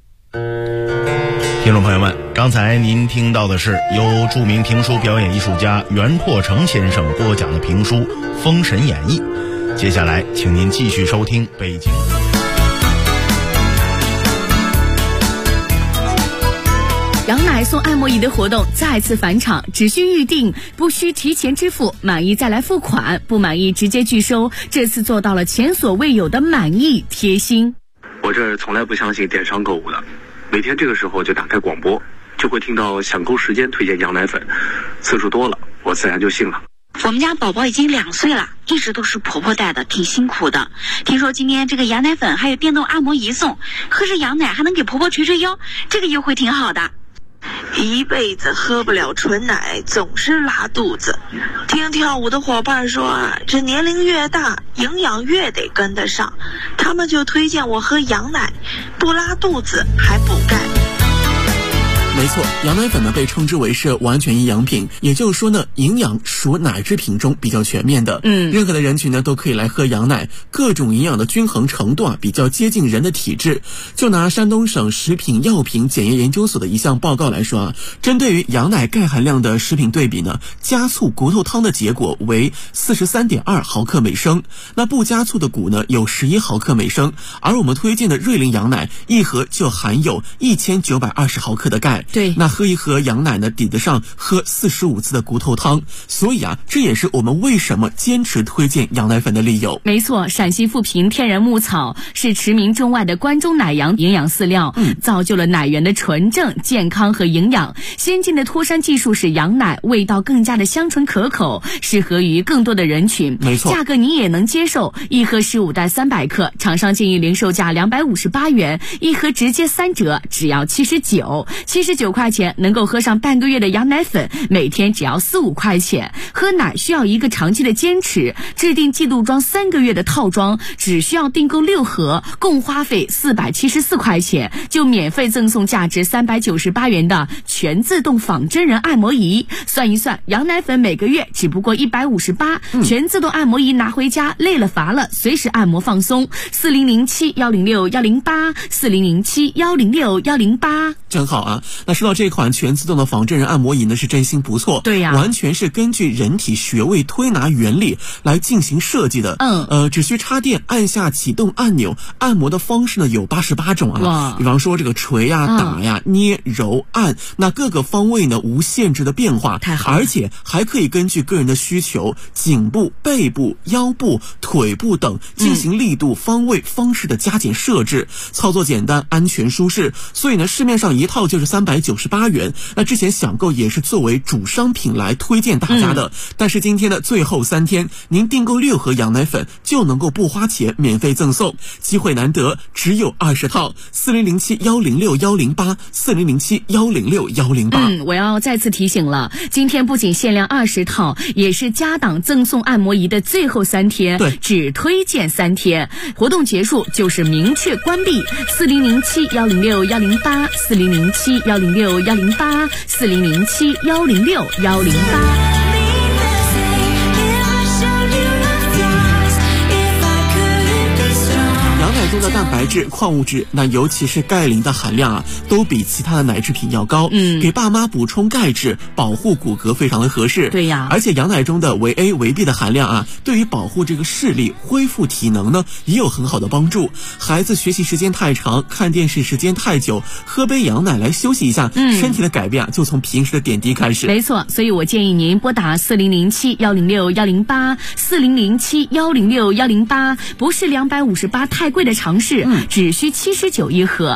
Speaker 18: 听众朋友们，刚才您听到的是由著名评书表演艺术家袁阔成先生播讲的评书《封神演义》。接下来请您继续收听北京。
Speaker 14: 羊奶送按摩仪的活动再次返场，只需预定，不需提前支付，满意再来付款，不满意直接拒收。这次做到了前所未有的满意贴心。
Speaker 20: 我这从来不相信电商购物的，每天这个时候就打开广播，就会听到抢购时间推荐羊奶粉，次数多了，我自然就信了。
Speaker 21: 我们家宝宝已经2岁了，一直都是婆婆带的，挺辛苦的。听说今天这个羊奶粉还有电动按摩仪送，喝着羊奶还能给婆婆捶捶腰，这个优惠挺好的。
Speaker 22: 一辈子喝不了纯奶，总是拉肚子。听跳舞的伙伴说啊，这年龄越大，营养越得跟得上，他们就推荐我喝羊奶，不拉肚子还补钙。
Speaker 23: 没错，羊奶粉呢被称之为是完全营养品，也就是说呢，营养属奶制品中比较全面的。任何的人群呢都可以来喝羊奶，各种营养的均衡程度啊比较接近人的体质。就拿山东省食品药品检验研究所的一项报告来说啊，针对于羊奶钙含量的食品对比呢，加醋骨头汤的结果为 43.2 毫克每升，那不加醋的骨呢有11毫克每升，而我们推荐的瑞麟羊奶一盒就含有1920毫克的钙。
Speaker 14: 对，
Speaker 23: 那喝一盒羊奶呢，抵得上喝45次的骨头汤，所以啊，这也是我们为什么坚持推荐羊奶粉的理由。
Speaker 14: 没错，陕西富平天然牧草是驰名中外的关中奶羊营养饲料，造就了奶源的纯正、健康和营养。先进的脱山技术使羊奶味道更加的香醇可口，适合于更多的人群。
Speaker 23: 没错，
Speaker 14: 价格你也能接受，一盒15袋300克，厂商建议零售价258元，一盒直接3折，只要79块钱能够喝上半个月的羊奶粉，每天只要4-5块钱。喝奶需要一个长期的坚持，制定季度装3个月的套装，只需要订购6盒，共花费474块钱，就免费赠送价值398元的全自动仿真人按摩仪。算一算，羊奶粉每个月只不过158，全自动按摩仪拿回家，累了乏了随时按摩放松。4007-106-108，4007-106-108，
Speaker 23: 真好啊。那说到这款全自动的仿真人按摩仪呢，是真心不错。
Speaker 14: 对呀，
Speaker 23: 完全是根据人体穴位推拿原理来进行设计的。只需插电按下启动按钮，按摩的方式呢有88种啊。比方说这个捶呀、打呀、捏、揉、按，那各个方位呢无限制的变化，
Speaker 14: 太好了。
Speaker 23: 而且还可以根据个人的需求，颈部、背部、腰部、腿部等进行力度、方位、方式的加减设置，操作简单、安全、舒适。所以呢，市面上一套就是398元。那之前想购也是作为主商品来推荐大家的。但是今天的最后3天，您订购6盒羊奶粉就能够不花钱免费赠送，机会难得，只有20套。4007-106-108，4007-106-108。
Speaker 14: 我要再次提醒了，今天不仅限量20套，也是加档赠送按摩仪的最后3天，
Speaker 23: 对，
Speaker 14: 只推荐3天，活动结束就是明确关闭。4007-106-108， 4007-106-108， 4007-106-108。
Speaker 23: 中的蛋白质、矿物质，那尤其是钙磷的含量啊，都比其他的奶制品要高。给爸妈补充钙质，保护骨骼非常的合适。
Speaker 14: 对呀，
Speaker 23: 而且羊奶中的维 A、维 B 的含量啊，对于保护这个视力、恢复体能呢，也有很好的帮助。孩子学习时间太长，看电视时间太久，喝杯羊奶来休息一下，身体的改变啊，就从平时的点滴开始。
Speaker 14: 没错，所以我建议您拨打4007-106-108， 4007-106-108，不是258太贵的尝试，只需79一盒，